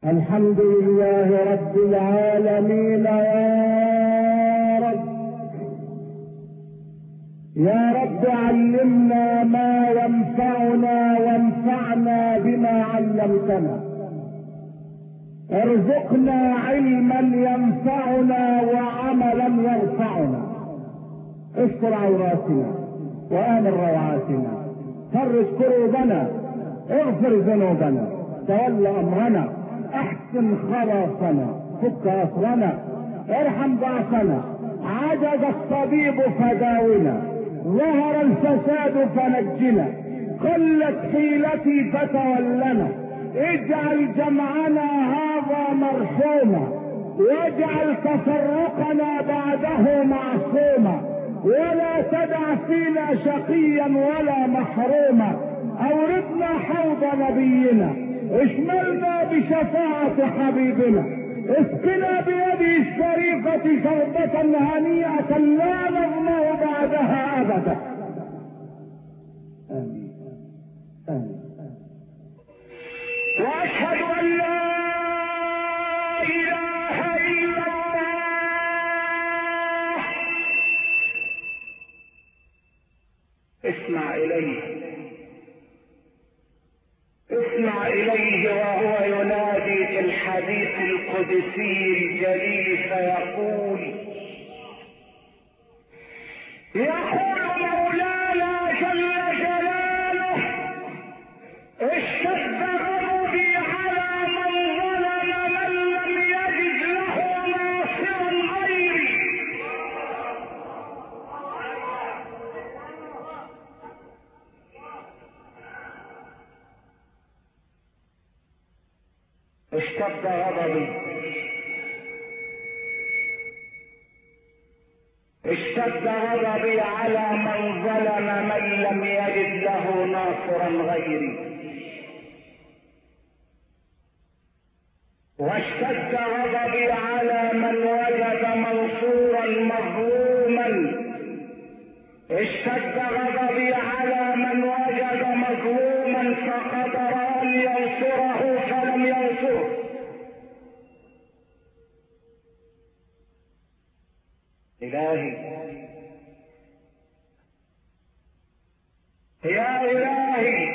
الحمد لله رب العالمين. يا رب علمنا ما ينفعنا وانفعنا بما علمتنا. ارزقنا علما ينفعنا وعملا يرفعنا. استر عوراتنا وآمن روعاتنا، فرج كروبنا، اغفر ذنوبنا، تول امرنا، احسن خلاصنا، فك اسرنا، ارحم ضعفنا، عجز الطبيب فداونا، ظهر الفساد فنجنا، قلت حيلتي فتولنا، اجعل جمعنا هذا مرحوما، واجعل تفرقنا بعده معصوما، ولا تدع فينا شقيا ولا محروما. اوردنا حوض نبينا، اشملنا بشفاعة حبيبنا، اسقنا بيده الشريفة شربة هنيئة لا نظمأ بعدها ابدا. امين امين. واشهد ان لا اله الا الله. اسمع اليه، اسمع اليه وهو ينادي في الحديث القدسي الجليل فيقول مولانا جل جلاله: اشتد غضبي على من ظلم من لم يجد له ناصرا غيري. اشتد غضبي، اشتد غضبي على من ظلم من لم يجد له ناصرا غيري، واشتد غضبي على من وجد منصورا مظلوما، اشتد غضبي على من وجد مظلوما فقدر ان ينصره فلم ينصره. إلهي يا إلهي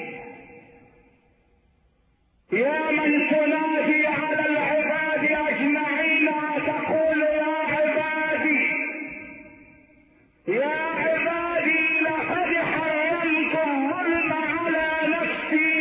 يا من تنادي على العباد أجمعين وتقول يا عبادي يا عبادي لقد حرمت الظلم على نفسي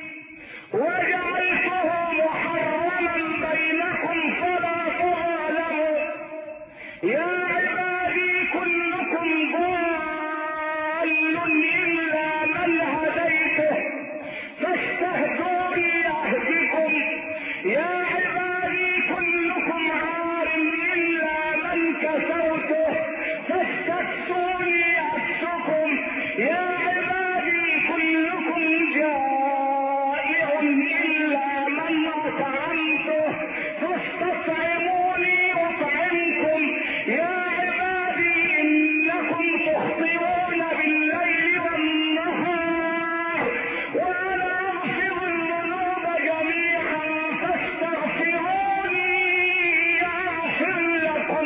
وجعلته محرما بينكم فلا تظالموا. يا عبادي كلكم ضال إلا من هديته فاستهدوني أهدكم. يا عبادي كلكم عار إلا من كسوته فاستكسوني أكسكم. يا عبادي كلكم جائع إلا من أطعمته فاستطعموني أطعمكم. يا عبادي إنكم تخطئون بالليل والنهار وأنا أغفر الذنوب جميعا فاستغفروني أغفر لكم.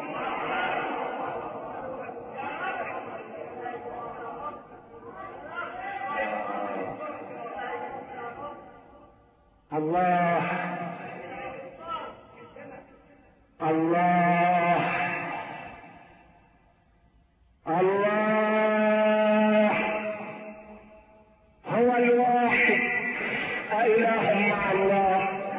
الله الله الله هو الواحد أإله مع الله،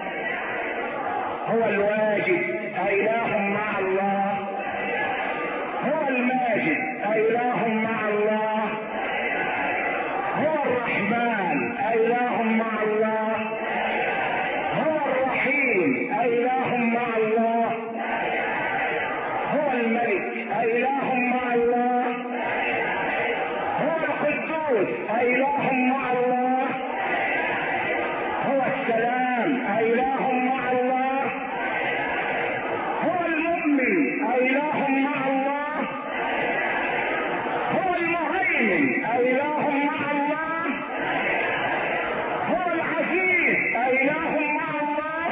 هو الواجد أإله مع الله، هو الماجد أإله مع الله، هو الرحمن أإله مع الله، هو الرحيم أإله مع الله، هو الملك أإله مع الله، هو القدوس أإله مع الله، هو السلام أإله مع الله، هو المؤمن أإله مع الله، هو المهيمن أإله مع الله، هو العزيز أإله مع الله،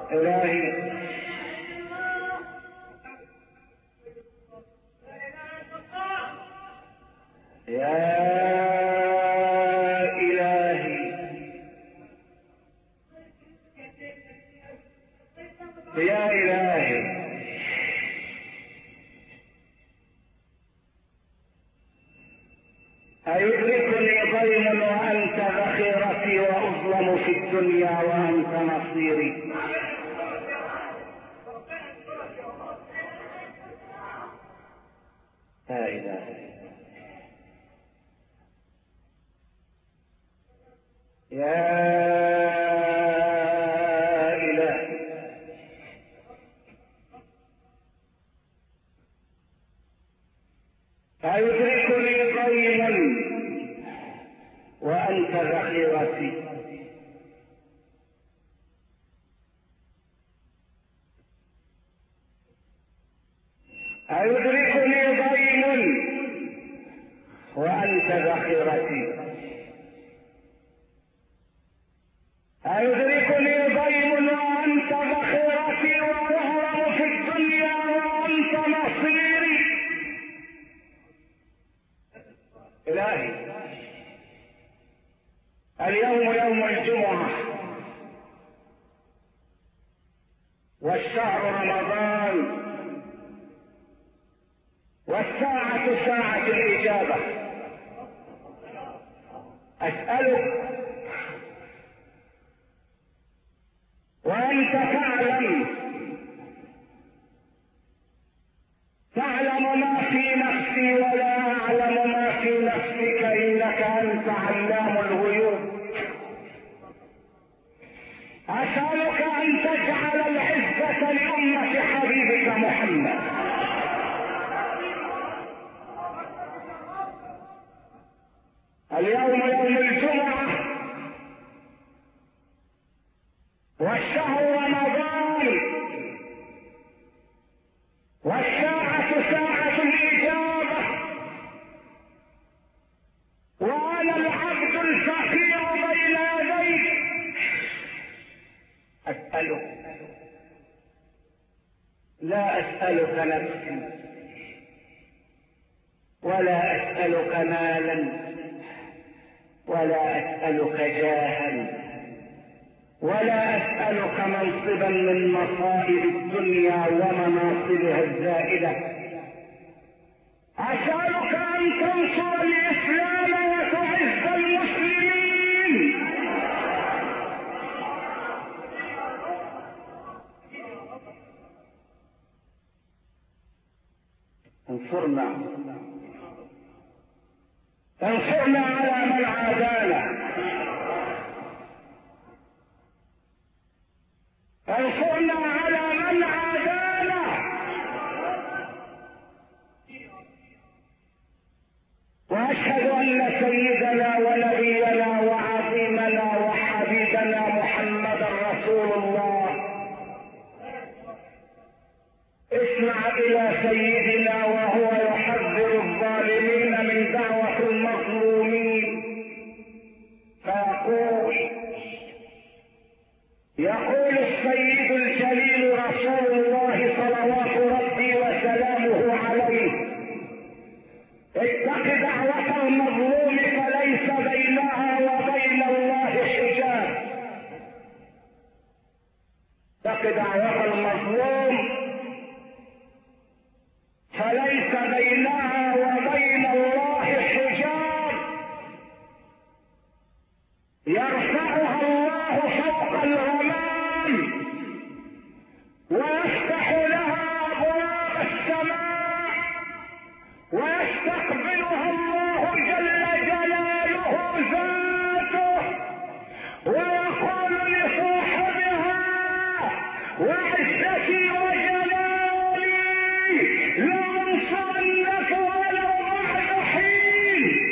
إلهي يا إلهي يا إلهي أيدركني ضيم وأنت ذخيرتي وأظلم في الدنيا وأنت نصيري. لا إله يا إله أيدركني ضيم وأنت ذخيرتي أيدركني ضيم وأنت ذخيرتي أيدركني ضيم وأنت ذخيرتي وأهرب في الدنيا وأنت نصيري. إلهي اليوم يوم الجمعة والشهر رمضان والساعة ساعة الإجابة. أسألك وأنت تعلم ما في نفسي ولا أعلم ما في نفسك إنك أنت علام الغيوب. أسألك أن تجعل العزة لأمة حبيبك محمد. اليوم يوم الجمعة والشهر رمضان والساعة ساعة الإجابة وأنا العبد الفقير بين يديك. أسألك لا أسألك نفسي ولا أسألك مالا ولا أسألك جاها ولا أسألك منصبا من مصائب الدنيا ومناصبها الزائلة. أسألك أن تنصر الإسلام وتعز المسلمين. انصرنا على من عادانا. انصرنا على من عادانا. واشهد ان سيدنا ونبينا وعظيمنا وحبيبنا محمدا رسول الله. اسمع الى سيدنا وهو يحذر الظالمين من دعوة المظلومين يقول السيد الجليل رسول الله صلوات ربي وسلامه عليه: اتق دعوة المظلوم فليس بينها وبين الله حجاب. اتق دعوة المظلوم فليس بينها وبين الله حجاب، يرفعها الله فوق الغمام ويفتح لها أبواب السماء ويستقبلها الله جل جلاله ذاته ويقول لصاحبها: وعزتي وجلالي لأنصرنك ولو بعد حين.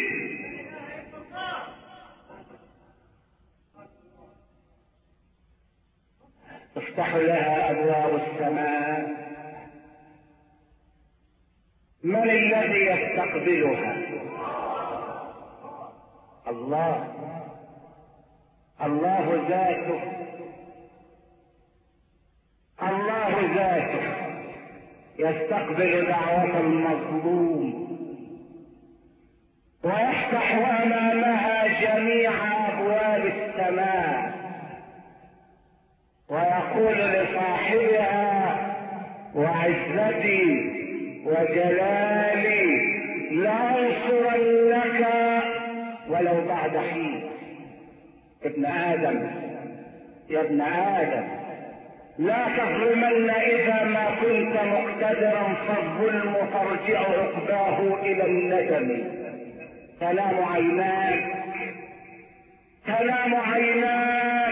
تفتح لها أبواب السماء. من الذي يستقبلها؟ الله. الله ذاته الله ذاته يستقبل دعوة المظلوم ويفتح امامها جميع ابواب السماء ويقول لصاحبها وعزتي وجلالي لأنصرنك ولو بعد حين. ابن آدم يا ابن آدم لا تظلمن إذا ما كنت مقتدرا، فالظلم ترجع عقباه إلى الندم. تنام عيناك تنام عيناك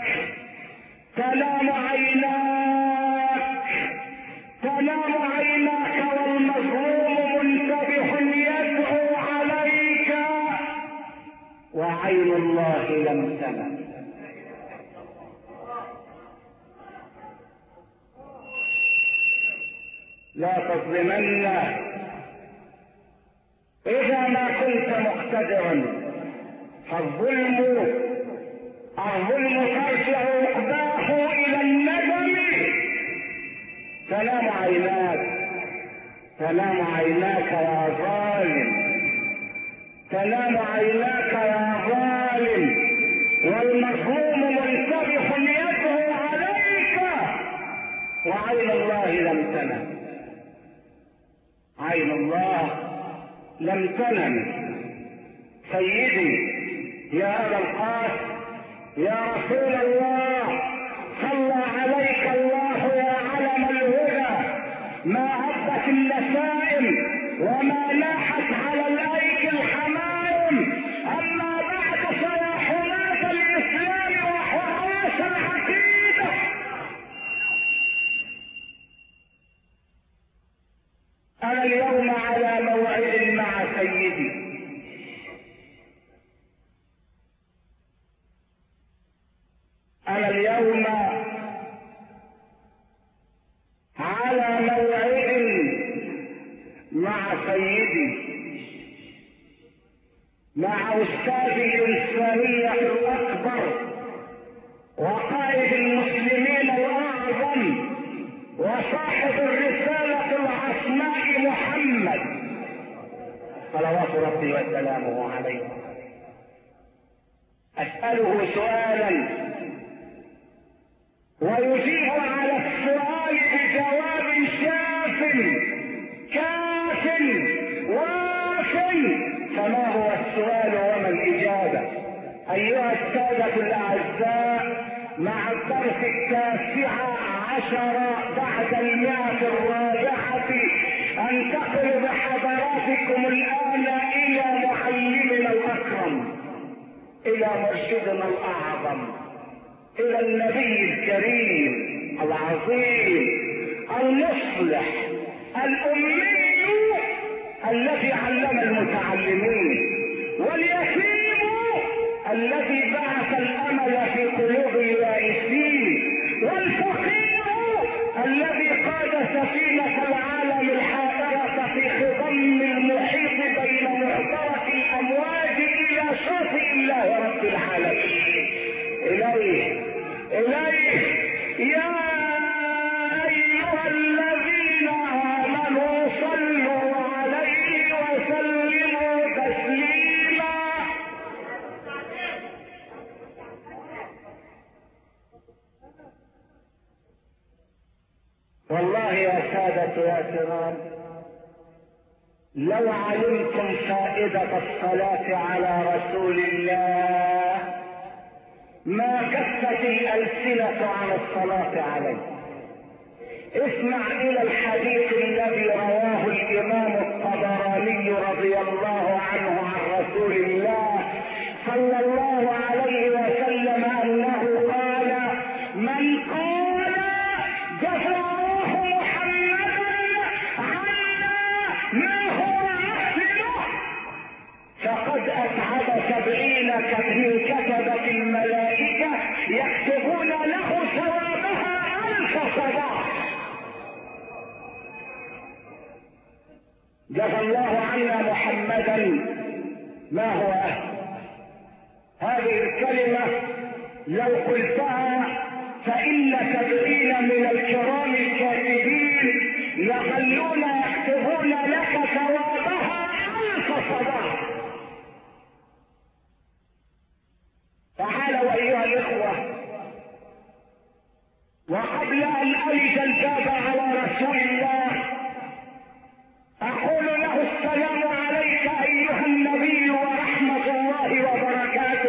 تنام عيناك تنام عيناك والمظلوم منتبه يدعو عليك وعين الله لم تنم. لا تظلمن إذا ما كنت مقتدرا، فالظلم ترجع عقباه إلى الندم. تنام عيناك تنام عيناك يا ظالم، تنام عيناك يا ظالم، والمظلوم منتبه يده عليك وعين الله لم تنم. عين الله لم تنم. سيدي يا أبا القاسم يا رسول الله، صلى عليك الله يا علم الهدى، ما هبت النسائم وما لاحت على الايك الحمائم. اما بعد فيا حماة الاسلام وحراس العقيدة، انا اليوم على موعد مع سيدي، أنا اليوم على موعد مع سيدي، مع أستاذ الإنسانية الأكبر وقائد المسلمين الأعظم وصاحب الرسالة العصماء محمد صلوات ربي وسلامه عليه. أسأله سؤالا ويجيب على السؤال بجواب شاف كاف واف. فما هو السؤال وما الإجابة؟ أيها السادة الأعزاء، مع الدرس 19 بعد 100 أنتقل بحضراتكم الآن إلى معلمنا الأكرم، إلى مرشدنا الأعظم، إلى النبي الكريم العظيم المصلح الأمي الذي علم المتعلمين، واليتيم الذي بعث الأمل في قلوب اليائسين، والفقير الذي قاد سفينة العالم الحائرة في خضم المحيط بين معبرة الأمواج إلى شاطئ الله رب العالمين. إليه يا أيها الذين آمنوا صلوا عليه وسلموا تسليما. والله يا سادة يا كرام، لو علمتم فائدة الصلاة على رسول الله ما كفت الألسنة عن الصلاة عليه. اسمع إلى الحديث الذي رواه الإمام الطبراني رضي الله عنه عن رسول الله صلى الله عليه وسلم أنه قال: من قال جزى الله محمدا عنا ما هو أحسنه فقد أتعب 70 من كتبة الملائكة يكتبون له ثوابها 1000 صباح. جزى الله عنا محمدا ما هو أهل. هذه الكلمة لو قلتها فإن 70 من الكرام الكاتبين يظلون يكتبون لك ثوابها 1000 صباح. تعالوا أيها الإخوة، وقبل أن ألج الباب على رسول الله أقول له السلام عليك أيها النبي ورحمة الله وبركاته.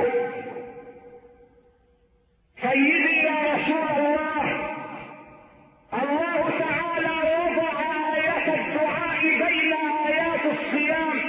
سيدي يا رسول الله، الله تعالى وضع آية الدعاء بين آيات الصيام،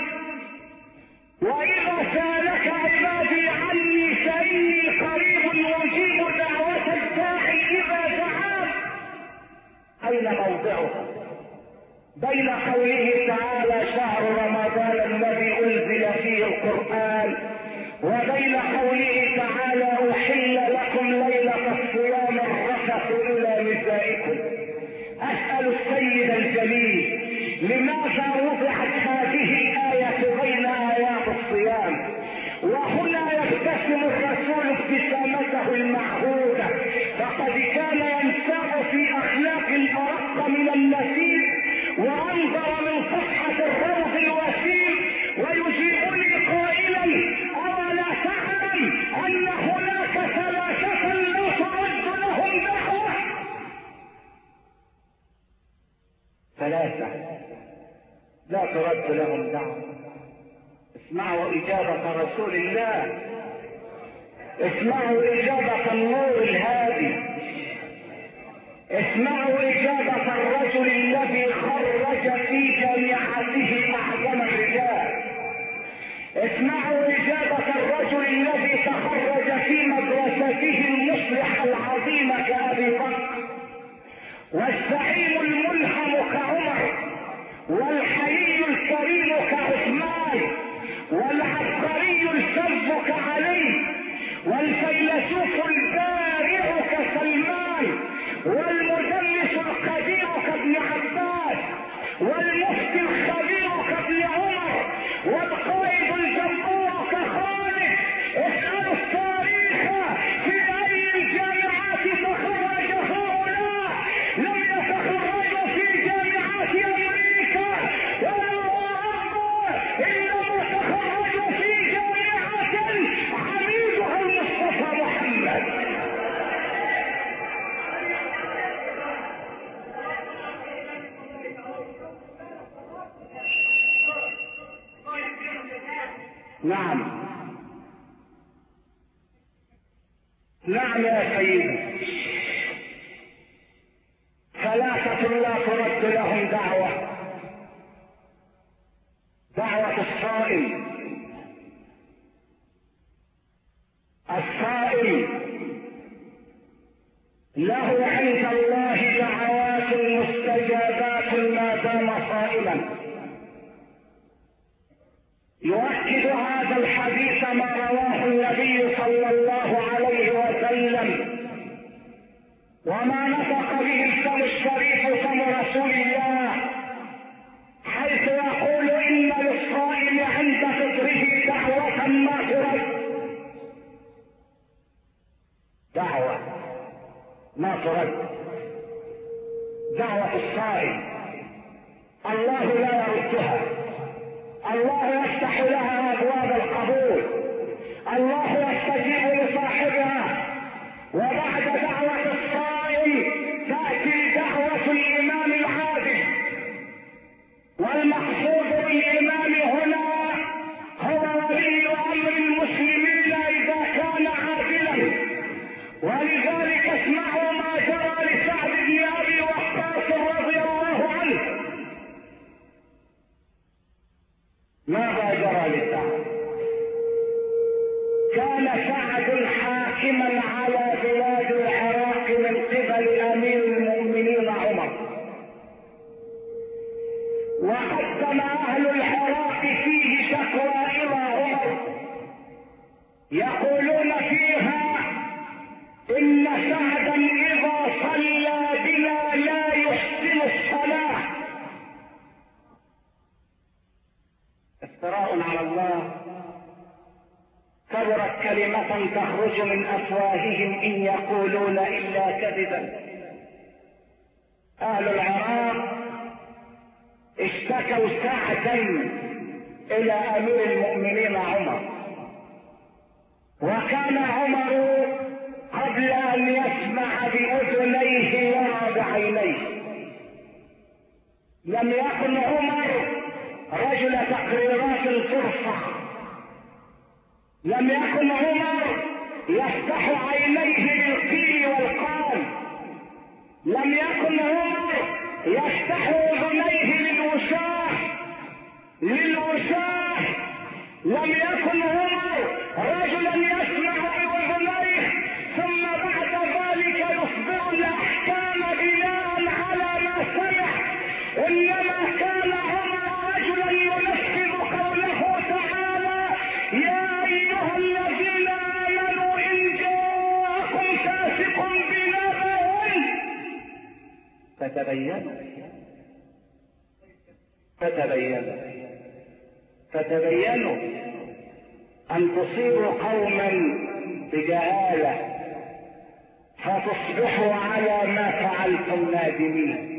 وإذا سألك عبادي عني فإني قريب أجيب دعوة الداعي إذا دعان. أين موضعه؟ بين قوله تعالى شهر رمضان الذي أنزل فيه القرآن، وبين قوله تعالى أحل لكم ليلة الصيام الرفث إلى نسائكم. أسأل السيد الجليل لماذا وضعت هذه الآية بين آيات الصيام؟ وهنا يبتسم الرسول ابتسامته المعهودة، فقد كان ينساق في أخلاق الأرق من النسيم وأنظر من صفحة الروض الوسيم ويجيبني قائلا أولا تعلم أن هناك 3 لا ترد لهم دعوة؟ 3 لا ترد لهم دعوة. اسمعوا إجابة رسول الله، اسمعوا إجابة النور الهادي، اسمعوا إجابة الرجل الذي خرج في جامعته أعظم الرجال، اسمعوا إجابة الرجل الذي تخرج في مدرسته المصلح العظيم كأبي بكر، والزعيم الملهم كعمر، والحيي الكريم كعثمان، والعبقري الفذ كعلي، والفيلسوف البارع كسلمان، والمدرس القدير كابن عباس، والمفتي الخبير كابن عمر، والقائد الجبار كخالد. اسألوا التاريخ في أي الجامعات تخرج هؤلاء؟ لم يتخرجوا في جامعات أمريكا ولا أوروبا، إنما تخرجوا في جامعة عميدها المصطفى محمد. نعم نعم يا سيدي، 3 لا ترد لهم دعوة. دعوة الصائم. الصائم له عند الله دعوات مستجابات ما دام صائما. يؤكد هذا الحديث ما رواه النبي صلى الله عليه وسلم وما نطق به الفم الشريف فم رسول الله، حيث يقول إن للصائم عند فطره دعوة ما ترد. دعوة ما ترد، دعوة الصائم الله لا يردها، الله يفتح لها أبواب القبول، الله يستجيب لصاحبها. وبعد دعوة الصائم تأتي دعوة الإمام العادل، والمقصود بالإمام هنا هو ولي أمر المسلمين إذا كان عادلا. ولذلك اسمعوا ما جرى لسعد بن أبي وقاص رضي الله عنه. ماذا جرى لسعد؟ كان سعد حاكما على بلاد العراق من قبل امير المؤمنين عمر، وقدم اهل العراق فيه شكوى الى عمر يقولون فيها ان سعدا اذا صلى بنا لا يحسن الصلاه. افتراء على الله. كبرت كلمة تخرج من أفواههم إن يقولون إلا كذبا. أهل العراق اشتكوا ساعتين إلى أمير المؤمنين عمر، وكان عمر قبل أن يسمع بأذنيه يرى بعينيه. لم يكن عمر رجل تقريرات ترفع، لم يكن عمر يفتح عينيه للقيل والقال، لم يكن عمر يفتح اذنيه للوشاح، لم يكن عمر رجلا يسمع باذنيه ثم بعد ذلك يصدر الاحكام بناء على ما سمع، انما كان عمر رجلا ينفذ قوله تعالى: يا ايها الذين امنوا ان جاءكم فاسق بنبأ فتبينوا ان تصيبوا قوما بجهالة فتصبحوا على ما فعلتم نادمين.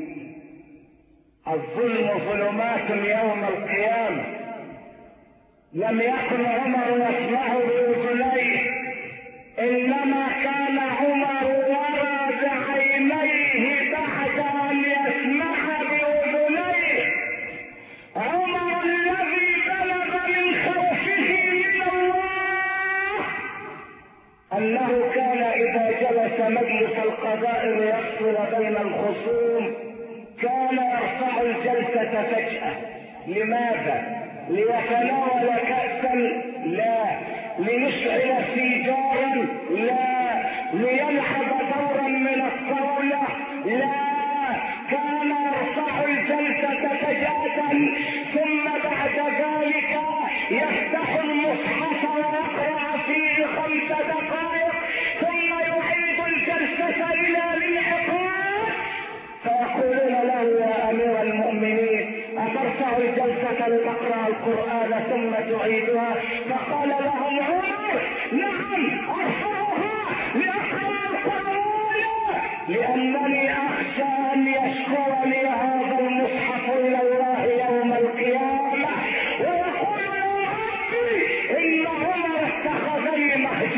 الظلم ظلمات يوم القيامة. لم يكن عمر يسمع بأذنيه، انما كان عمر ورى بعينيه بعد ان يسمع بأذنيه. عمر الذي بلغ من خوفه من الله انه كان اذا جلس مجلس القضاء ليفصل بين الخصوم كان يرفع الجلسة فجأة. لماذا؟ ليتناول كأسا؟ لا. ليشعل سيجارا؟ لا. ليلعب دورا من الطاولة؟ لا. كان يرفع الجلسة فجأة ثم بعد ذلك يفتح المصحف ويقرأ فيه 5 دقائق ثم يعيد الجلسة إلى الانعقاد، فيقولون له: يا أمير المؤمنين أترفع الجلسة لتقرأ القرآن ثم تعيدها؟ فقال لهم عمر: نعم أرفعها لأقرأ القرآن، لأنني أخشى أن يشكرني هذا المصحف إلى الله يوم القيامة ويقول: يا ربي إن عمر اتخذني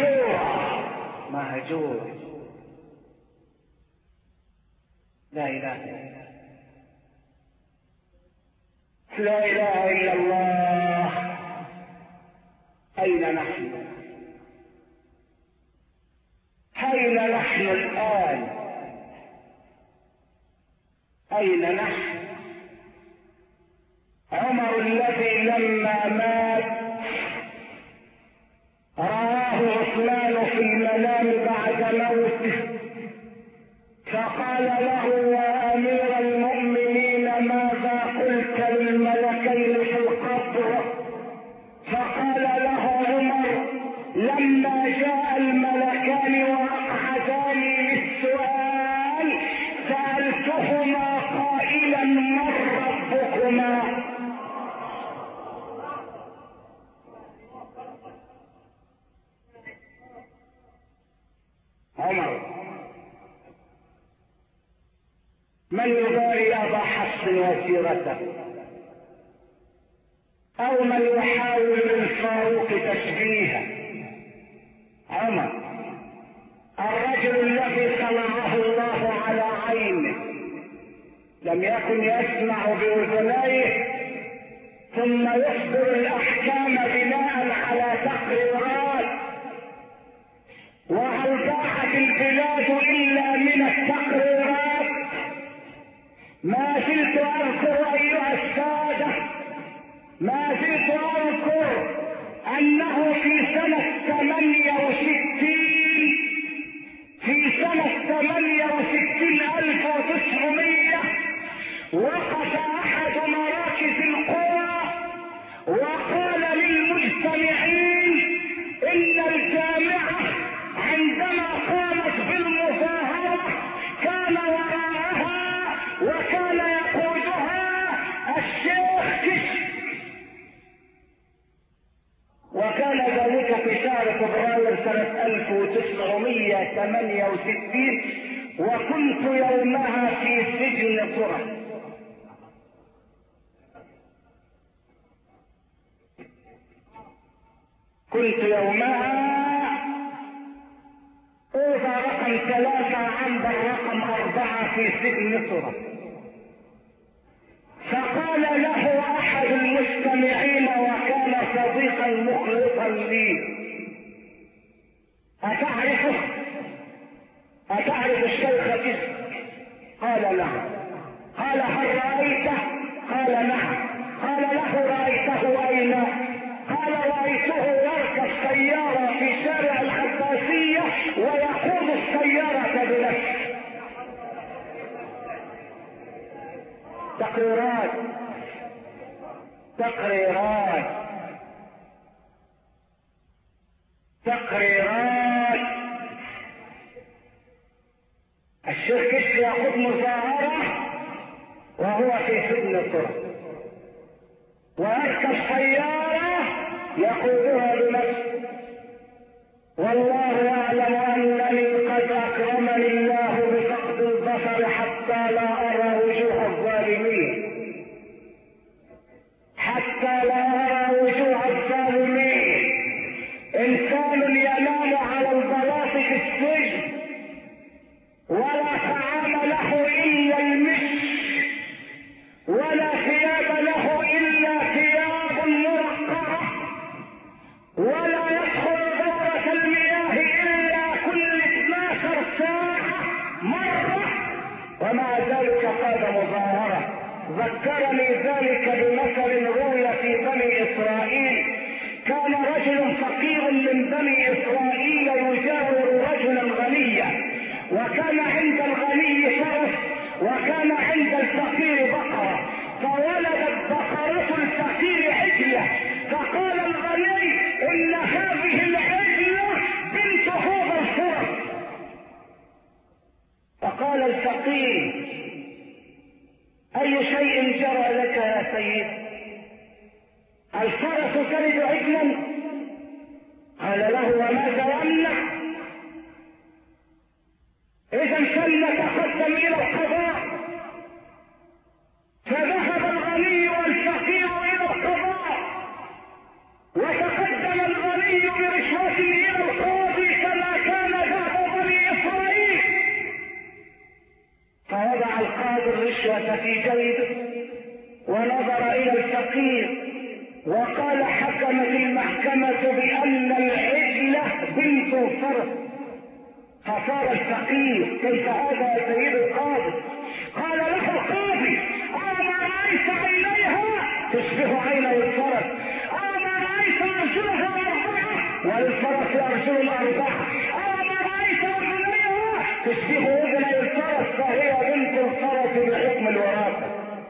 مهجورا. لا إله إلا الله. أين نحن؟ أين نحن الآن؟ أين نحن؟ عمر الذي لما مات رآه عثمان في المنام بعد موته فقال له: يا أمير المؤمنين ماذا قلت للملكين في القبر؟ فقال له عمر: لما جاء الملكان وأقعداني للسؤال سألتهما قائلا: من ربكما؟ عمر من يباري أبا حفص وسيرته، أو من يحاول للفاروق تشبيهه. عمر الرجل الذي صنعه الله على عينه، لم يكن يسمع بأذنيه ثم يصدر الأحكام بناء على تقريرات. وهل ضاعت البلاد إلا من التقريرات؟ ما زلت أذكر أيها السادة، ما زلت أذكر أنه في سنة 68 1900 وقف أحد مراكز القرى وقال للمجتمعين إن الجامعة عندما قامت بالمظاهرة كان وراءها وكان يقودها الشيخ كشك، وكان ذلك في شهر سنة 1968 وكنت يومها في سجن طرة. كنت يومها اوضى رقم 3 عند رقم 4 في سجن طرة. فقال له احد المستمعين وكان صديقا مخلصا لي: اتعرف الشيخ كذا؟ قال نعم. قال هل رأيته؟ قال نعم. قال له رأيته اين؟ قال رأيته يركب سيارة في شارع العباسية ويقود السيارة بنفسه. تقريرات. الشيخ كشف ياخذ مظاهرة وهو في سجن طرة ويركب سيارة يقودها بنفسه. والله يعلم انني قد اكرمني الله بفقد البصر حتى لا ارى وجوه الظالمين، انسان ينام على البلاط في السجن ولا طعام له الا المسك ولا ثياب له الا ثياب مرقعه ولا يدخل دورة المياه الا كل 12 ساعة مرة، ومع ذلك قاد مظاهرة. ذكرني ذلك بمثل روي في بني اسرائيل. كان رجل فقير من بني اسرائيل يجاور رجلا غنيا، وكان عند الغني فرس وكان عند الفقير بقرة، فولدت بقرة الفقير عجلة، فقال الغني ان هذه العجلة بنت هذا الفرس. فقال الفقير اي شيء جرى لك يا سيد؟ الفرس تلد عجلا؟ قال له وماذا يمنع؟ اذا فلنتقدم الى القضاء. فذهب الغني والفقير الى القضاء، وتقدم الغني برشوة الى القاضي كما كان دأب بني اسرائيل، فوضع القاضي الرشوة في جيبه ونظر الى الفقير وقال حكمت المحكمة بأن العجلة بنت الفرس. فصار الفقير كيف هذا يا سيد القاضي؟ قال له القاضي أما رأيت عينيها تشبه عيني الفرس؟ أما رأيت أرجلها 4 وللفرس أرجل 4؟ أما رأيت أذنيها تشبه أذني الفرس فهي بنت الفرس بحكم الوراثة.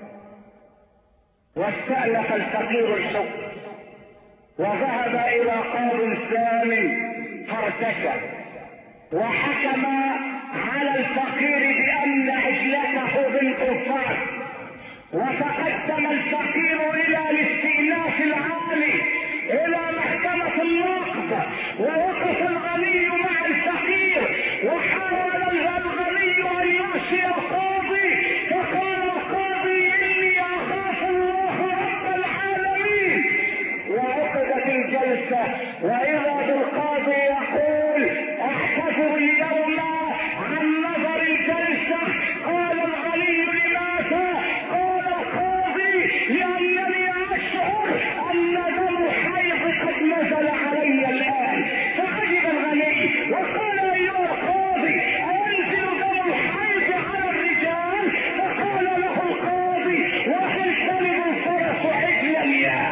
واستأنف الفقير الحكم وذهب الى قاض ثاني فارتكب وحكم على الفقير بان عجلته بنت الفرس. وتقدم الفقير الى الاستئناف العالي الى محكمة النقض، ووقف الغني مع الفقير وحاول الغني ان يعصي القاضي، فقال القاضي اني اخاف الله رب العالمين. وعقدت الجلسة واذا بالقاضي يقول احتفظ اليوم عن نظر الجلسة. قال الغني لماذا؟ قال القاضي لانني اشعر ان دم حيض قد نزل علي الان. فعجب الغني وقال ايها القاضي انزل دم الحيض على الرجال؟ فقال له القاضي وهل تلد الفرس عجلا يا؟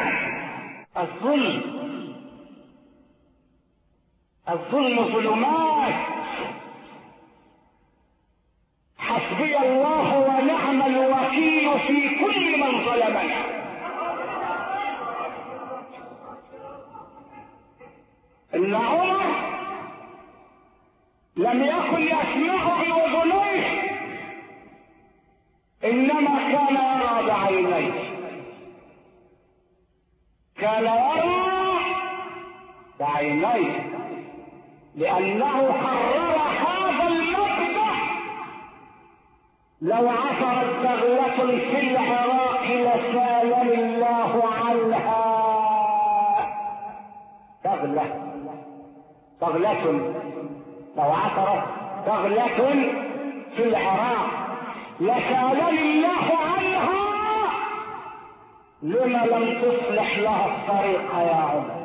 الظلم ظلمات. حسبي الله ونعم الوكيل في كل من ظلمنا. ان عمر لم يكن يسمع باذنيه انما كان يرى بعينيه، كان يرى بعينيه. لأنه قرر هذا المبدأ. لو عثرت بغلة في العراق لسالم الله عنها. بغلة لو عثرت بغلة في العراق لسالم الله عنها. لما لم تصلح لها الطريق يا عمر؟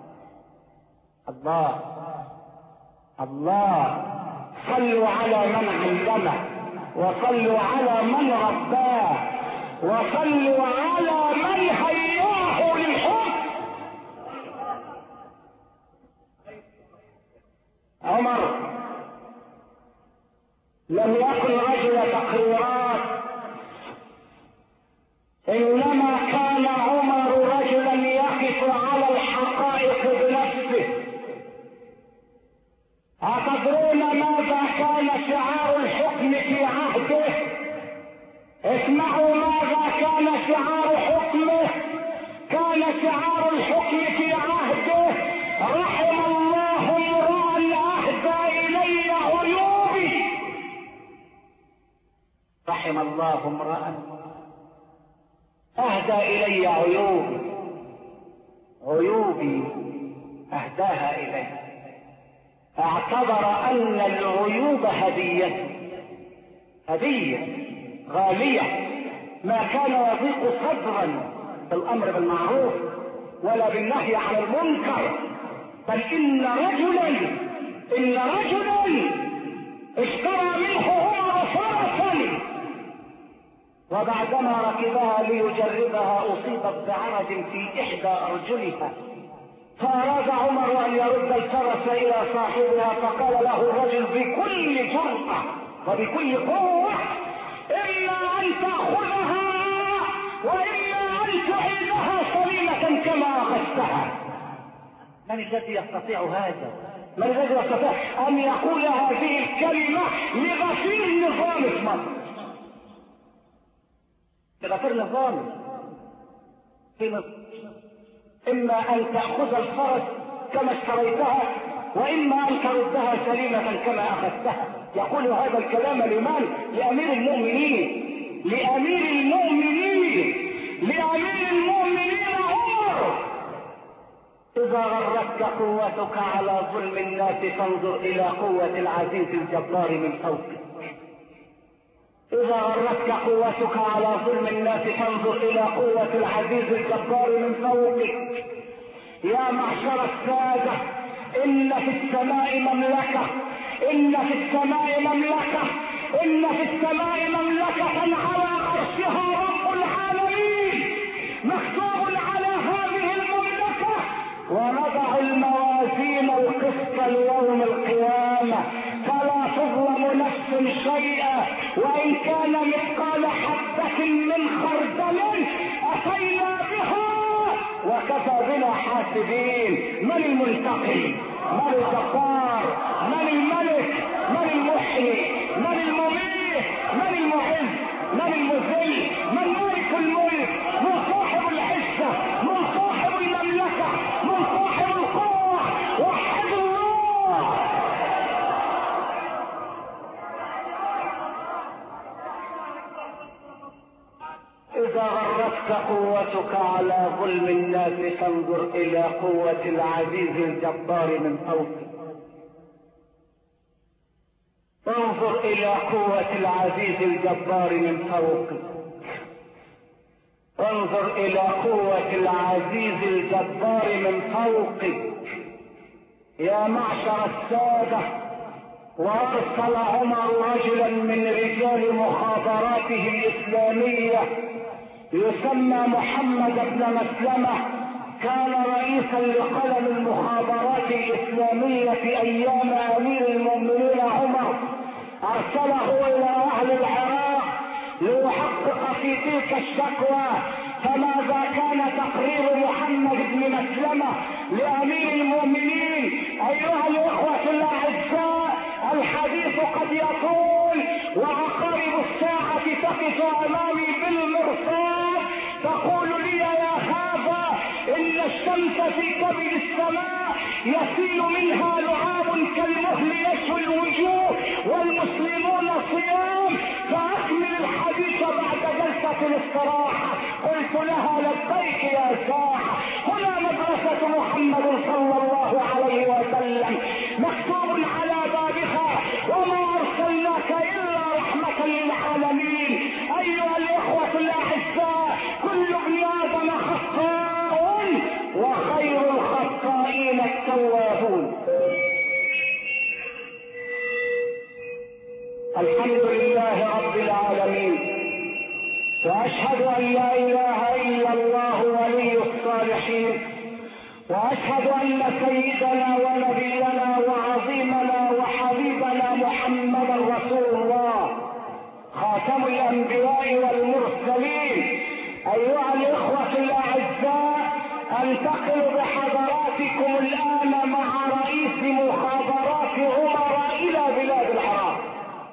الله صلوا على من علمه، وصلوا على من رباه، وصلوا على من هياه للحب. عمر لم يكن رجل تقريرات، انما كان عمر رجلا يقف على الحقائق بنفسه. أتدرون ماذا كان شعار الحكم في عهده؟ اسمعوا ماذا كان شعار حكمه. كان شعار الحكم في عهده: رحم الله امرأ أهدى إلي عيوبي. رحم الله امرأ أهدى إلي عيوبي أهداها إلي. اعتبر ان العيوب هدية غالية. ما كان يضيق صدرا بالامر بالمعروف ولا بالنهي عن المنكر، بل ان رجلا اشترى منه عمر فرسا، وبعدما ركبها ليجربها اصيبت بعرج في احدى ارجلها، فأراد عمر أن يرد الفرس إلى صاحبها، فقال له الرجل بكل جرأة وبكل قوة: إما أن تأخذها وإما أن تعيدها سليمة كما أخذتها. من الذي يستطيع هذا؟ من الذي يستطيع أن يقول هذه الكلمة لغفير نظام مصر؟ لغفير نظام في مصر: إما أن تأخذ الفرس كما اشتريتها وإما أن تردها سليمة كما أخذتها. يقول هذا الكلام لمن؟ لأمير المؤمنين عمر. إذا غرتك قوتك على ظلم الناس فانظر إلى قوة العزيز الجبار من فوقك. إذا غرتك قوتك على ظلم الناس فانظر إلى قوة العزيز الجبار من فوقك. يا معشر السادة، إن في السماء مملكة على عرشها رب العالمين، مكتوب على هذه المملكة: ونضع الموازين القسط ليوم القيامة فلا تظلم نفس شيئا وإن كان مثقال حبة من خردل أتينا بها وكفى بنا حاسبين. من المنتقم؟ من الجبار؟ من الملك؟ من المحيي؟ من المميت؟ من المعز؟ من المذل؟ من مالك الملك؟ من صاحب العزة؟ من صاحب المملكة؟ من صاحب القوة؟ وحد الله. إذا غرتك قوتك على ظلم الناس فانظر إلى قوة العزيز الجبار من فوقك. انظر إلى قوة العزيز الجبار من فوقك. انظر إلى قوة العزيز الجبار من فوقك. يا معشر السادة، وأرسل عمر رجلا من رجال مخابراته الإسلامية يسمى محمد بن مسلمة، كان رئيسا لقلم المخابرات الإسلامية في أيام أمير المؤمنين عمر. أرسله إلى أهل العراق ليحقق في تلك الشكوى. فماذا كان تقرير محمد بن مسلمة لأمير المؤمنين؟ أيها الإخوة الأعزاء، الحديث قد يطول وعقارب الساعة تقف أمامي بالمرصاد تقول لي: يا هذا، إن الشمس في كبد السماء يسيل منها لعاب كالمهل يشوي الوجوه والمسلمون صيام، فأكمل الحديث بعد جلسة الاستراحة. قلت لها لبيك يا ساعة، هنا مدرسة محمد صلى الله عليه وسلم مكتوب على بابها وما أرسلناك إلا رحمة للعالمين. أيها الإخوة الأعزاء، كل ابن آدم خطاء وخير الخطائين التوابون. الحمد لله رب العالمين، وأشهد أن لا إله إلا الله ولي الصالحين، وأشهد أن سيدنا ونبينا وعظيمنا وحبيبنا محمدا رسول الله خاتم الأنبياء والمرسلين. أيها الإخوة الأعزاء، أنتقل بحضراتكم الآن مع رئيس مخابرات عمر إلى بلاد العراق.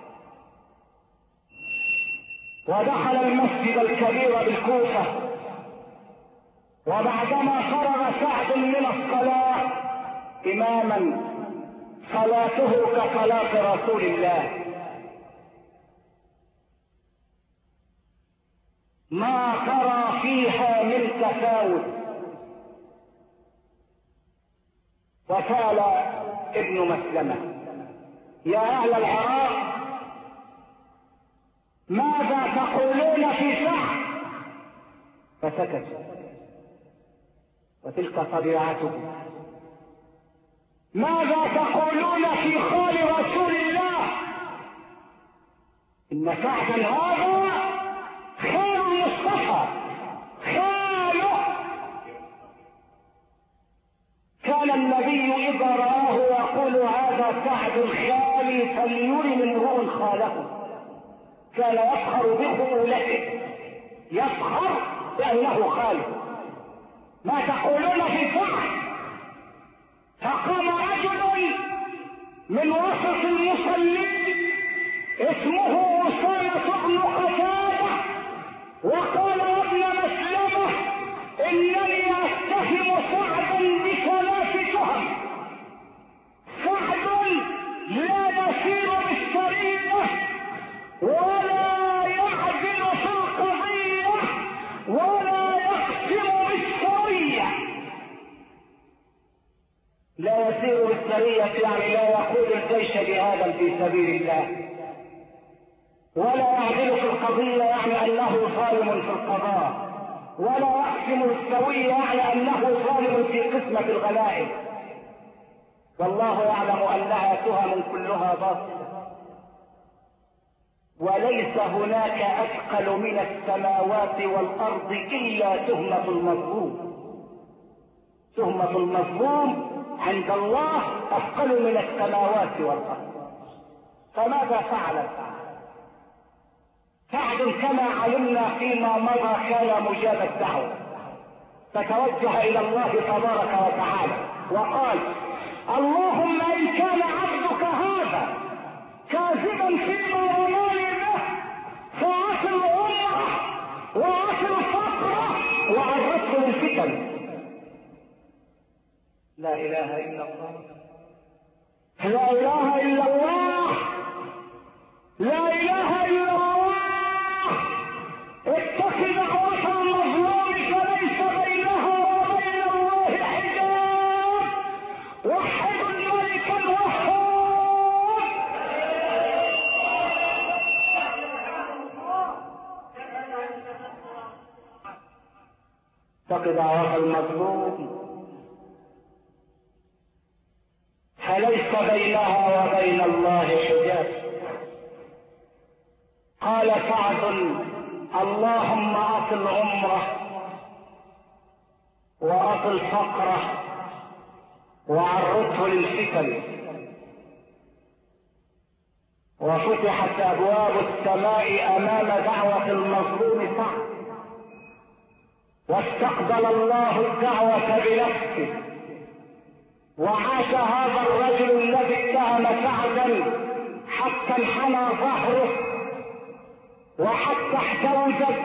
ودخل المسجد الكبير بالكوفة، وبعدما فرغ سعد من الصلاة إماما صلاته كصلاة رسول الله، ما ترى فيها من تفاوت. وقال ابن مسلمة: يا أهل العراق، ماذا تقولون في سعد؟ فسكتوا، وتلك طبيعته. ماذا تقولون في خال رسول الله؟ إن سعدا هذا خال المصطفى، خاله. كان النبي إذا رآه يقول: هذا سعد خالي فليرن امرؤ خاله. كان يفخر بخولته، يفخر بأنه خاله. ما تقولون في سعد؟ فقام رجل من وسط المصلين اسمه أسامة بن قتادة وقال: يا ابن مسلمة، إنني أتهم سعدا بثلاث تهم. سعد لا يسير بالسرية ولا يعدل في القضية ولا يقسم بالسرية. لا يسير بالسرية يعني لا يقود الجيش جهادا في سبيل الله، ولا يعدل في القضية يعني أنه ظالم في القضاء، ولا يقسم بالسوية يعني أنه ظالم في قسمة الغنائم. والله يعلم أنها تهم كلها باطلة، وليس هناك أثقل من السماوات والأرض إلا تهمة المظلوم. تهمة المظلوم عند الله أثقل من السماوات والأرض. فماذا فعل سعد؟ كما علمنا فيما مضى كان مجاب الدعوة، فتوجه إلى الله تبارك وتعالى وقال: اللهم إن كان عبدك هذا كاذبا فيما رماني به فأصل أمه وأصل فقره وعرضه للفتن. لا إله إلا الله، لا إله إلا الله، لا إله إلا الله. اتق دعوة المظلوم فليس بينها وبين الله حجاب. وحد الملك الوهاب. اتق دعوة المظلوم فليس بينها وبين الله حجاب. قال سعد: اللهم أطل عمره وأطل فقره وعرضه للفتن. وفتحت أبواب السماء أمام دعوة المظلوم سعد، واستقبل الله الدعوة بنفسه، وعاش هذا الرجل الذي اتهم سعدا حتى انحنى ظهره وحتى احتوجت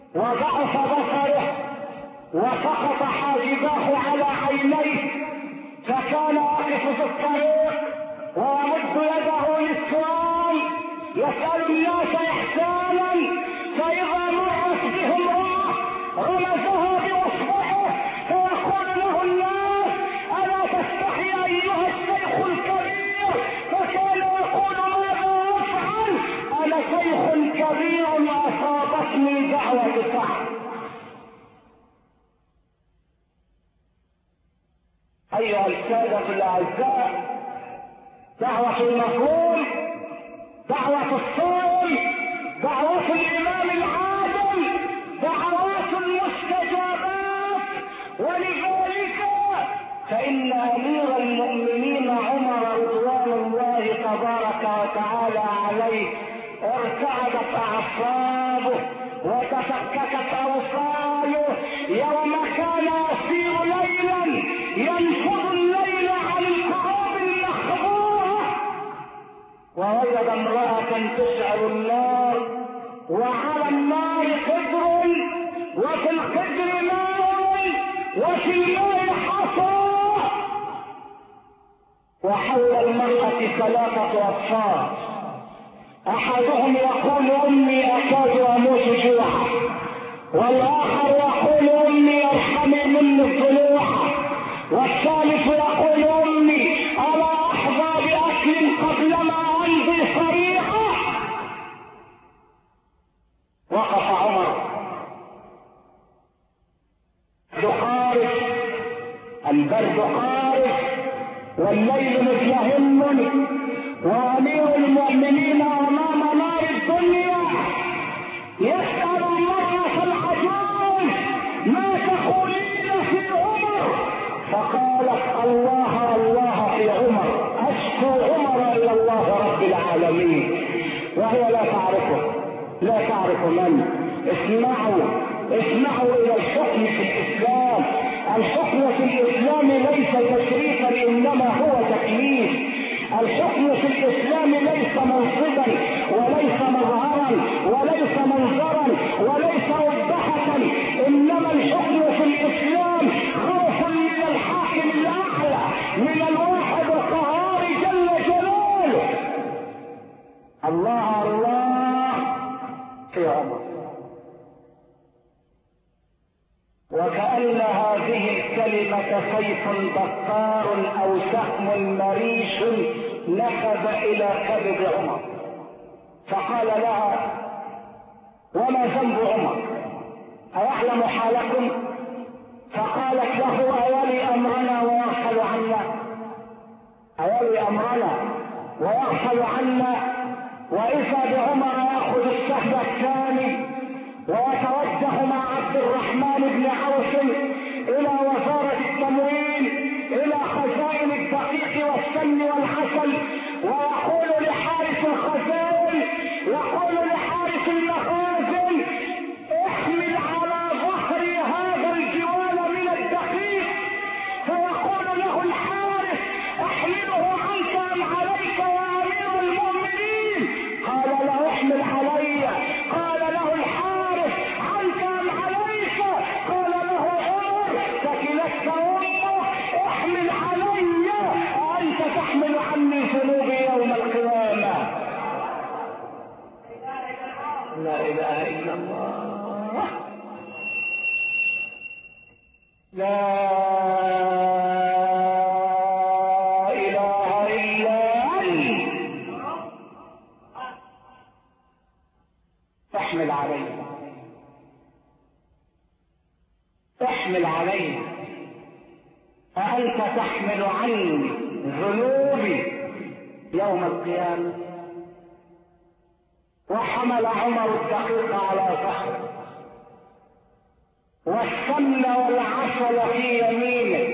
وضعف بصره وسقط حاجباه على عينيه فكان يقف في الطريق ويمد يده للسؤال يسأل الناس إحسانا، فإذا مرت به امرأة رمزها بإصبعه فيقول له الناس: ألا تستحي أيها الشيخ الكبير؟ فكان يقول: ماذا أفعل؟ أنا شيخ كبير أصابتني دعوة سعد. أيها السادة الأعزاء، دعوة المظلوم، دعوة الصائم، دعوة الإمام العادل، دعوات المستجابات. ولذلك فإن أمير المؤمنين عمر رضوان الله تبارك وتعالى عليه ارتعدت أعصابه وتفككت أوصاله يوم كان يسير ليلا ينفض الليل عن الكعوب المخبوءة ووجد امرأة تشعل النار، وعلى النار قدر، وفي القدر ماء، وفي الماء حصى، وحول المرأة 3 أطفال، أحدهم يقول: أمي أكاد أموت جوعا، والآخر يقول: أمي ارحمي مني الضلوع، والثالث يقول: أمي ألا أحظى بأكل قبلما أمضي صريعا. وقف عمر قارس، البرد قارس والليل مزدهم، وأمير المؤمنين أمام نار الدنيا يسأل المرأة العجوز: ما تقولين في عمر؟ فقالت: الله الله في عمر، أشكو عمر إلى الله رب العالمين. وهي لا تعرفه، لا تعرف من. اسمعوا إلى الحكم في الإسلام. الحكم في الإسلام ليس تشريفا إنما هو تكليف. الحكم في الإسلام ليس منصبا وليس مظهرا وليس منظرا وليس وضحة، إنما الحكم في الإسلام خوف من الحاكم الأعلى، من الواحد القهار جل جلاله. الله الله في عمر. وكأن هذه الكلمة سيف بطار أو سهم مريش نفذ إلى كبد عمر، فقال لها: وما ذنب عمر؟ أيعلم حالكم؟ فقالت له: أولي أمرنا ويغفل عنا، أولي أمرنا ويغفل عنا. وإذا بعمر يأخذ السهم الثاني ويتوجه مع عبد الرحمن بن عوف إلى وزارة التموين، إلى خزائن الدقيق والسمن والعسل، ويقول لحارس الخزائن، يقول لحارس المخازن: احمل على ظهري هذا الجوال من الدقيق. فيقول له الحارس: احمله عنك أم عليك يا أمير المؤمنين؟ قال له: احمل علي. قال له الحارس: عنك أم عليك؟ قال له عمر: ثكلتك أمك، احمل علي، وأنت تحمل عني ذنوبي يوم القيامة. لا إله إلا الله، لا إله إلا أنت. احمل علي، احمل علي، فأنت تحمل عني ذنوبي يوم القيامة. وحمل عمر الدقيق على ظهره والسمن والعسل في يمينه،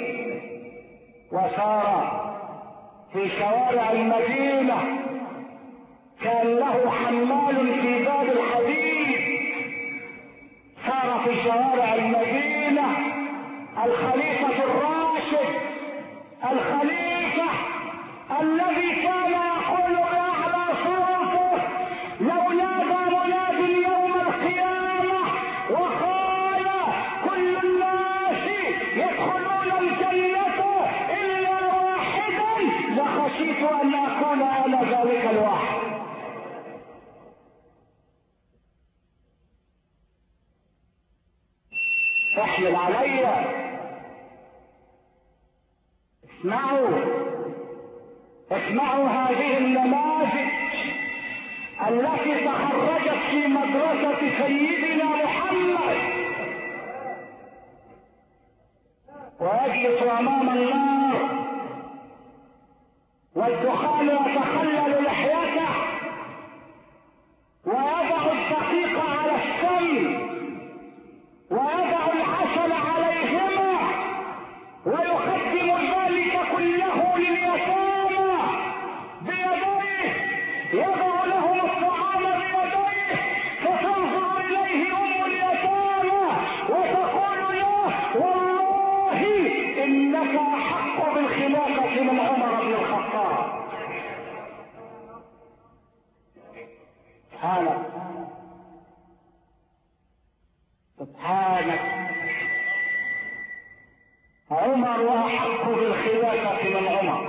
وسار في شوارع المدينة. كان له حمال في باب الحديد. سار في شوارع المدينة الخليفة الراشد، الخليفة الذي كان يقول بأعلى صوته: لو نادى مناد يوم القيامة وقال: كل الناس يدخلون الجنة إلا خشيت ان اكون انا ذلك الواحد. احمل علي. اسمعوا هذه النماذج التي تخرجت في مدرسة سيدنا محمد ويجلس امام النار والدخان يتخلل لحيته ويضع الدقيق على السم ويضع العسل عليهما ويقدم ذلك كله لليتامى بيديه، يضع لهم الطعام بيديه، فتنظر اليه ام اليتامى وتقول له والله انك احق بالخلافه من عمر بن الخطاب. سبحانك عمر احق بالخلافه من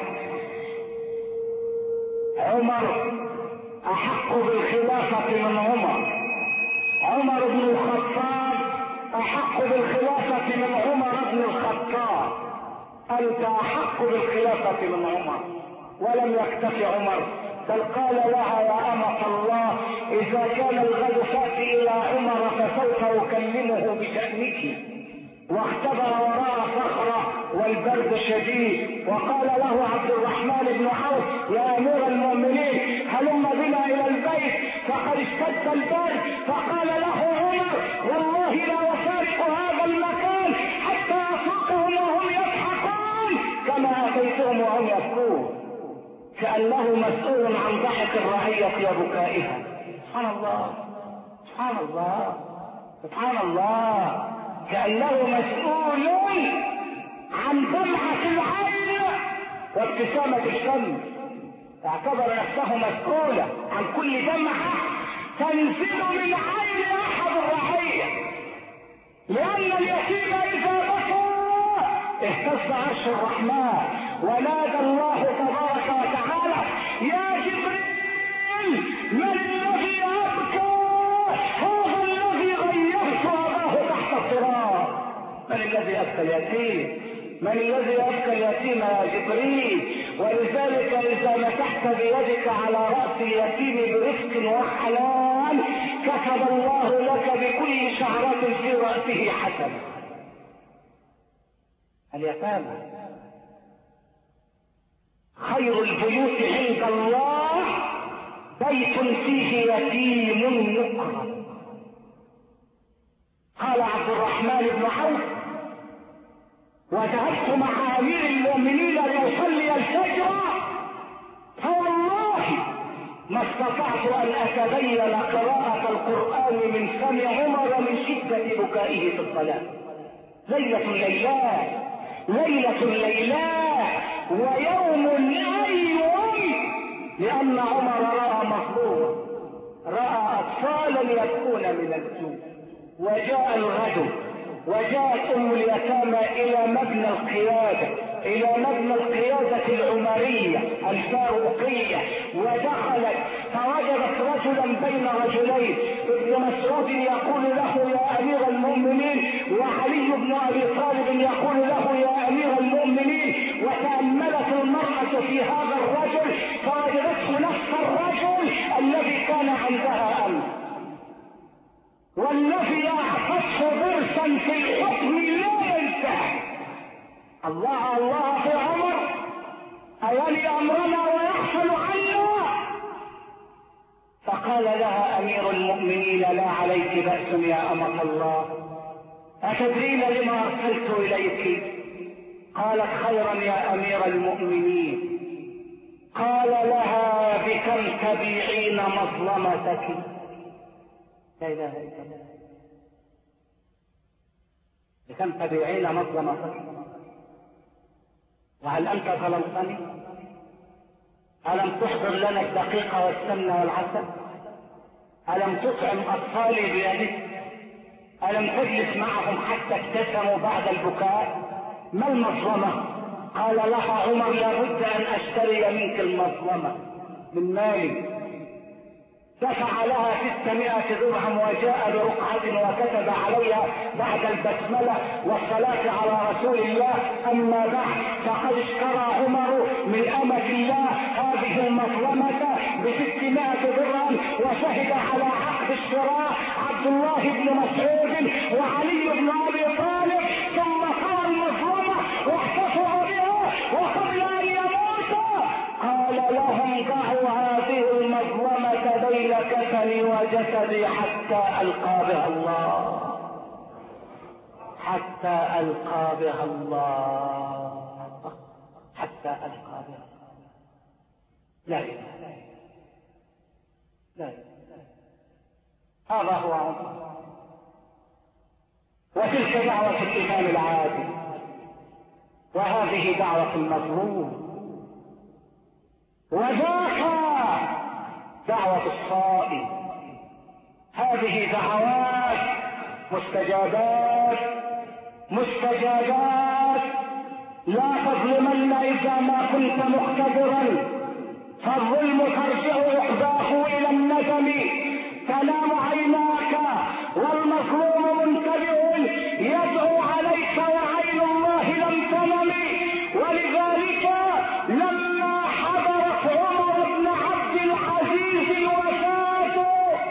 عمر احق بالخلافه من عمر بن الخطاب احق بالخلافه من عمر بن الخطاب. انت احق بالخلافه من عمر. ولم يكتف عمر بل قال لها يا أمة الله إذا كان الغد فأتي إلى عمر فسوف أكلمه بشأنك. واختبر وراء صخرة والبرد شديد وقال له عبد الرحمن بن عوف يا أمير المؤمنين هلم بنا إلى البيت فقد اشتد البرد. فقال له عمر والله لا أفارق هذا المكان حتى أفوقهم وهم يضحكون كما أتيتهم وهم يبكون، كأنه مسؤول عن ضحك الرعية وبكائها. سبحان الله سبحان الله سبحان الله، كأنه مسؤول عن دمعة العين وابتسامة الشمس. اعتبر نفسه مسؤولا عن كل دمعة تنزل من عين أحد الرعية، لأن اليتيم إذا بكى اهتز عرش الرحمن ونادى الله تبارك وتعالى يا جبريل من الذي يبكى؟ هذا الذي غيرت أباه تحت التراب. من الذي أبكى اليتيم؟ من الذي يبكى اليتيم يا جبريل؟ ولذلك إذا مسحت بيدك على رأس اليتيم برفق وحنان كتب الله لك بكل شعرة في رأسه حسنة. اليتامى خير البيوت عند الله بيت فيه يتيم مكرم. قال عبد الرحمن بن عوف وذهبت مع امير المؤمنين ليصلي الفجر فوالله ما استطعت ان اتبين قراءة القرآن من فم عمر من شدة بكائه في الصلاة. ليلة ليلات ويوم أيوم، لأن عمر رأى مظلوما، رأى أطفالا يبكون من الجوع. وجاء الغد وجاءت أم اليتامى إلى مبنى القيادة العمرية الفاروقية ودخلت فوجدت رجلا بين رجلين، ابن مسعود يقول له يا أمير المؤمنين وعلي بن أبي طالب يقول له يا أمير المؤمنين. وتأملت المرأة في هذا الرجل فوجدته نفس الرجل الذي كان عندها أمس والذي أعطته ضرسا في الحكم لا ينتهي. الله في عمر أولي أمرنا ويحصل عنا. فقال لها أمير المؤمنين لا عليك بأس يا أمة الله، أتدرين لما أرسلت إليك؟ قالت خيرا يا أمير المؤمنين. قال لها بكم تبيعين مظلمتك؟ لا إله إلا الله. بكم تبيعين مظلمتك؟ وهل أنت ظلمتني؟ ألم تحضر لنا الدقيق والسمن والعسل؟ ألم تطعم أطفالي بيدك؟ ألم تجلس معهم حتى ابتسموا بعد البكاء؟ ما المظلمة؟ قال لها عمر لابد ان اشتري منك المظلمة من مالي. دفع لها 600 درهم وجاء برقعة وكتب عليها بعد البسملة والصلاة على رسول الله: اما بعد، فقد اشترى عمر من امة الله هذه المظلمة ب600 درهم، وشهد على عقد الشراء عبد الله بن مسعود وعلي بن ابي طالب، ثم قال المظلمة واحتفظوا بها، وقبل ان يموت قال لهم: ضعوا هذه المظلمة بين كفني وجسدي حتى ألقى بها الله، حتى ألقى بها الله، حتى ألقى بها الله. لا إله، لا إله. هذا هو عمر. وتلك دعوة الإمام العادل، وهذه دعوة المظلوم، وذاك دعوة الصائم. هذه دعوات مستجابات مستجابات. لا تظلمن إذا ما كنت مقتدرا، فالظلم ترجع عقباه إلى الندم. تنام عيناك والمظلوم منتبه يدعو عليك وعين الله لم تنم. ولذلك لما حضرت عمر بن عبد العزيز الوفاة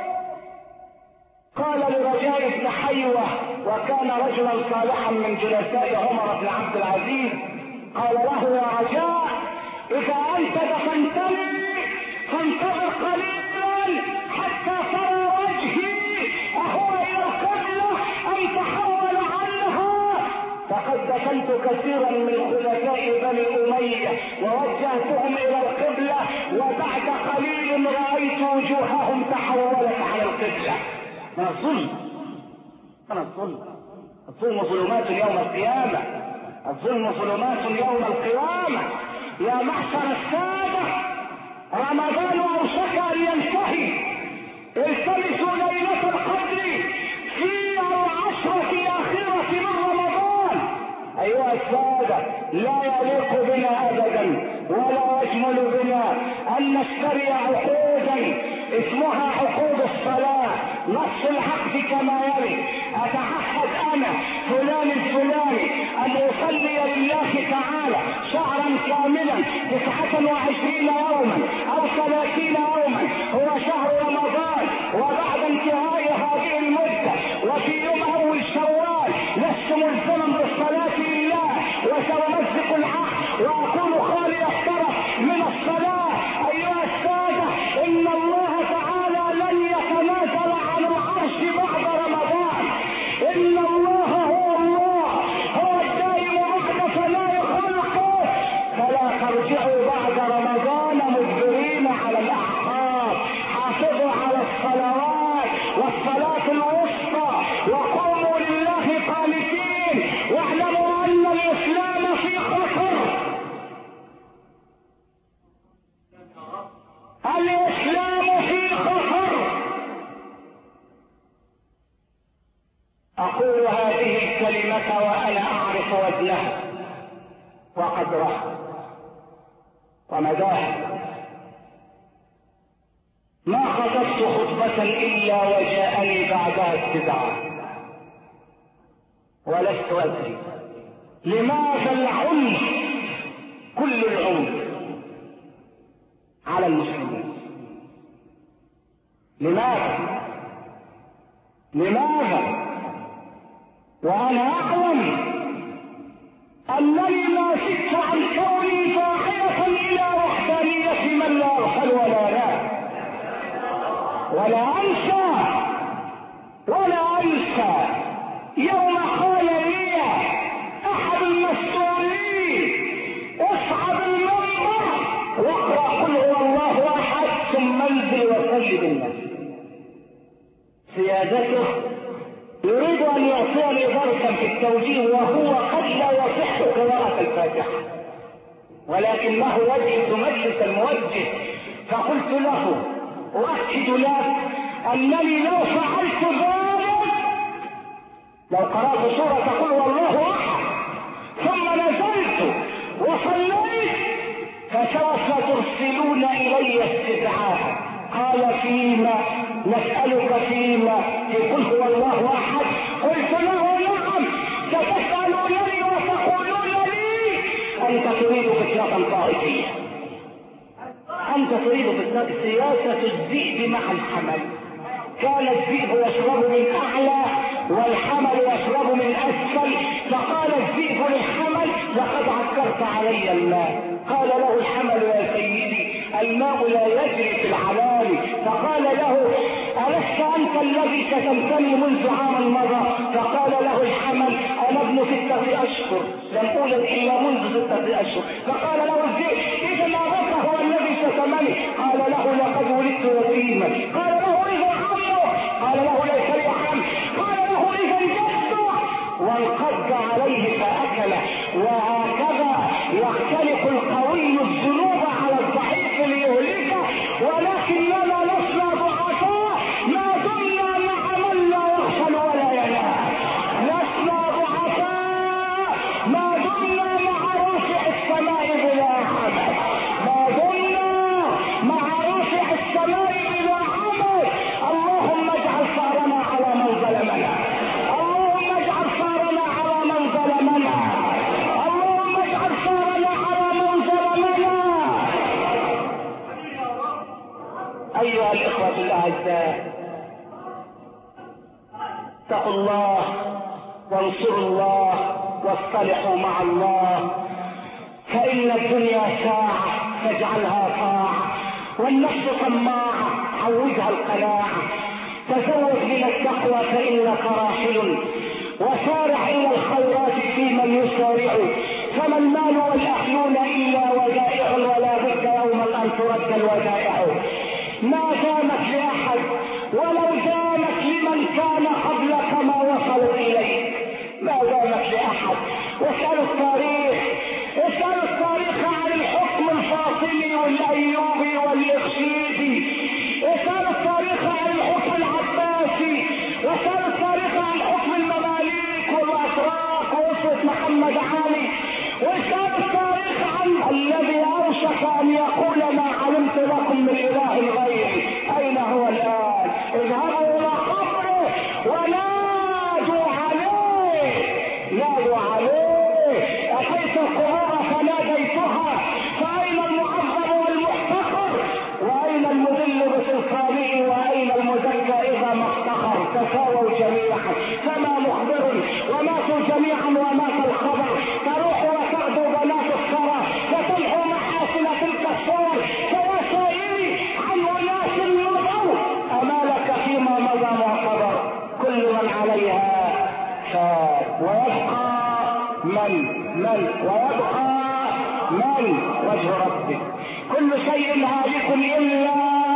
قال لرجاء بن حيوة، وكان رجلا صالحا من جلساء عمر بن عبد العزيز، قال له: يا رجاء، إذا أنت دفنتني فانتظر قليلا حتى ترى وجهي أهو إلى القبلة أم تحول عنها، فقد دفنت كثيرا من خلفاء بني أمية ووجهتهم إلى القبلة، وبعد قليل رأيت وجوههم تحولت على القبلة. من الظلم، من الظلم. الظلم ظلمات يوم القيامة، الظلم ظلمات يوم القيامة. يا معشر السادة، رمضان أوشك أن ينتهي. التمسوا ليلة القدر في 10 الأخيرة من رمضان. أيها السادة، لا يليق بنا أبدا ولا يجمل بنا أن نشتري عقودا اسمها عقود الصلاة. نص العقد كما يلي: أتعهد أنا فلان الفلاني أن أصلي لله تعالى شهرا كاملا 29 يوما أو 30 يوما، هو شهر رمضان، وبعد انتهاء هذه المدة وفي يوم أول شوال لست ملزما بالصلاة لله، وسأمزق العقد وأكون خالي الطرف من الصلاة. أيها السادة، إن الله تعالى لن يتنازل عن العرش بعد رمضان. إن الله هو الله، هو الدائم بعد فناء خلقه، فلا ترجعوا بعد رمضان مجبرين على الأعقاب. حافظوا على الصلوات والصلاة الوسطى، وقوموا لله قانتين، واعلموا أن الإسلام في خطر. الإسلام في خطر. أقول هذه الكلمة وأنا أعرف وزنها وقدرها ومداها. ما خطبت خطبة إلا وجاءني بعدها استدعاء، ولست أدري لماذا العنف، كل العنف على المسلمين. لماذا؟ وأنا أعلم أنني ما زدت عن كوني فاعلة إلى وحدانية من لا أغفل ولا أنسى يوم قال لي أحد المسؤولين: اصعد المنبر واقرأ قل هو الله أحد ثم انزل وسجد الناس. سيادته يريد أن يعطيني درسا في التوجيه، وهو قد لا يصح قراءة الفاتحة، ولكنه يجلس مجلس الموجه. فقلت له: أؤكد لك أنني لو فعلت ذلك، لو قرأت سورة قل هو الله أحد ثم نزلت علي استدعاء. قال فيما؟ نسألك فيما؟ قل هو الله احد. قلت له نعم. ستسألونني وتقولون لي انت تريد فتنة طائفية، انت تريد فتنة. سياسة الذئب مع الحمل. كان الذئب يشرب من اعلى والحمل يشرب من اسفل، فقال الذئب للحمل لقد عكرت علي الماء. قال له الحمل يا سيدي الماء لا يجري في العلالي. فقال له ألست أنت الذي شتمتني منذ عام مضى؟ فقال له الحمل أنا ابن 6 أشهر لم أولد إلا منذ 6 أشهر. فقال له الذئب إذا أبوك هو الذي شتمني. قال له لقد ولدت يتيما. قال له إذا عمه. قال له ليس لي عم. قال له إذا جده. وانقض عليه فأكله. وهكذا يختلف القوي الذنوب على الضعيف ليهلكه، ولكننا لسنا ضعفاء ما دمنا مع من لا يغفل ولا ينام. لسنا ضعفاء ما دمنا مع رافع السماء بلا عمل، ما دمنا مع رافع السماء بلا عمل. اللهم اجعل ثارنا على من ظلمنا، اللهم اجعل ثارنا على من ظلمنا، اللهم اجعل ثارنا على من ظلمنا. ايها الاخوة الاعزاء، اتقوا الله وانصروا الله واصطلحوا مع الله، فان الدنيا ساعة فاجعلها طاعة، والنفس طماعة عودها القناعة. تزود من التقوى فانك راحل، وسارع الى الخيرات في من يسارع. فما المال والاهلون الا ودائع، ولا بد يوما ان ترد الودائع. ما دامت لاحد ولو دامت لمن كان قبلك ما وصلوا اليك، ما دامت لاحد. واسالوا التاريخ، اسالوا التاريخ عن الحكم الفاطمي والايوبي والاخشيدي، اسالوا التاريخ عن الحكم العباسي، واسالوا التاريخ عن حكم المماليك والاتراك واسره محمد علي، واسالوا التاريخ عن الذي اوشك ان يقول ما علمت لكم من اله غيري. اين هو الان؟ اذهبوا الى قبره ونادوا عليه، نادوا عليه. اتيت القبور فناديتها، فاين المعظم والمحتقر؟ واين المذل بسلطانه؟ واين المزكى اذا ما افتخر؟ تساووا جميعا، فما مخبر وماتوا جميعا ومات الخبر. تروح وتغدو بنات الثرى وتلحو محاسن تلك الصور. فيا سائلي عن اناس مضوا امالك فيما مضى معتبر. كل من عليها فان ويبقى ويبقى وجه ربك. كل شيء هالك الا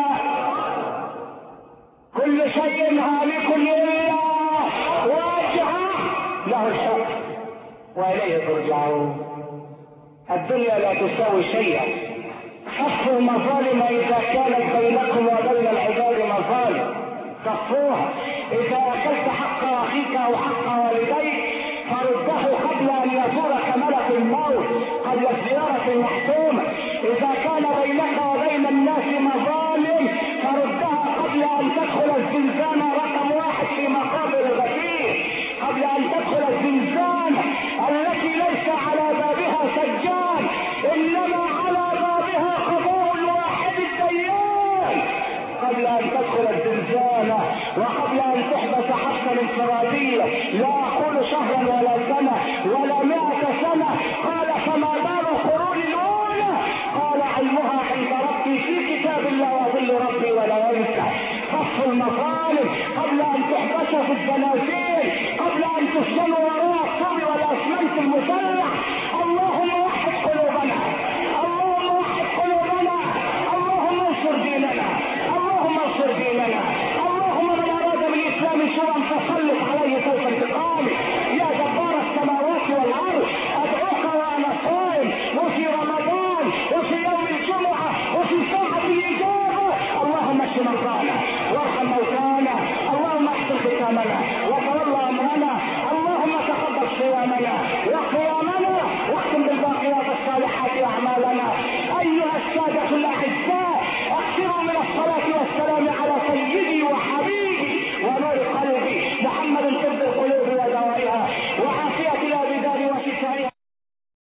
وجهه له الحكم واليه ترجعون. الدنيا لا تساوي شيئا. صفوا المظالم اذا كانت بينكم وبين العباد مظالم، صفوها. اذا اكلت حق اخيك او حق والديك فرده قبل ان يزورك ملك الموت، قبل الزيارة المحتومة. اذا كان بينك وبين الناس مظالم فردها قبل ان تدخل الزنزانة رقم 1 في مقابر الغفير، قبل ان تدخل الزنزانة التي ليس على بابها سجان انما على بابها قضاء الواحد الديان. قبل ان تدخل الزنزانة وقبل ان تحدث حبسا انفرادية، لا اقول شهرا ولا سنة ولا 100 سنة. قال فما بال القرون الاولى؟ قال علمها عند ربي في كتاب لا يضل ربي ولا ينسى. صف المظالم قبل ان تحبسوا في الزنازين، قبل ان تسجنوا وراء الطول والاسمنت المسلح،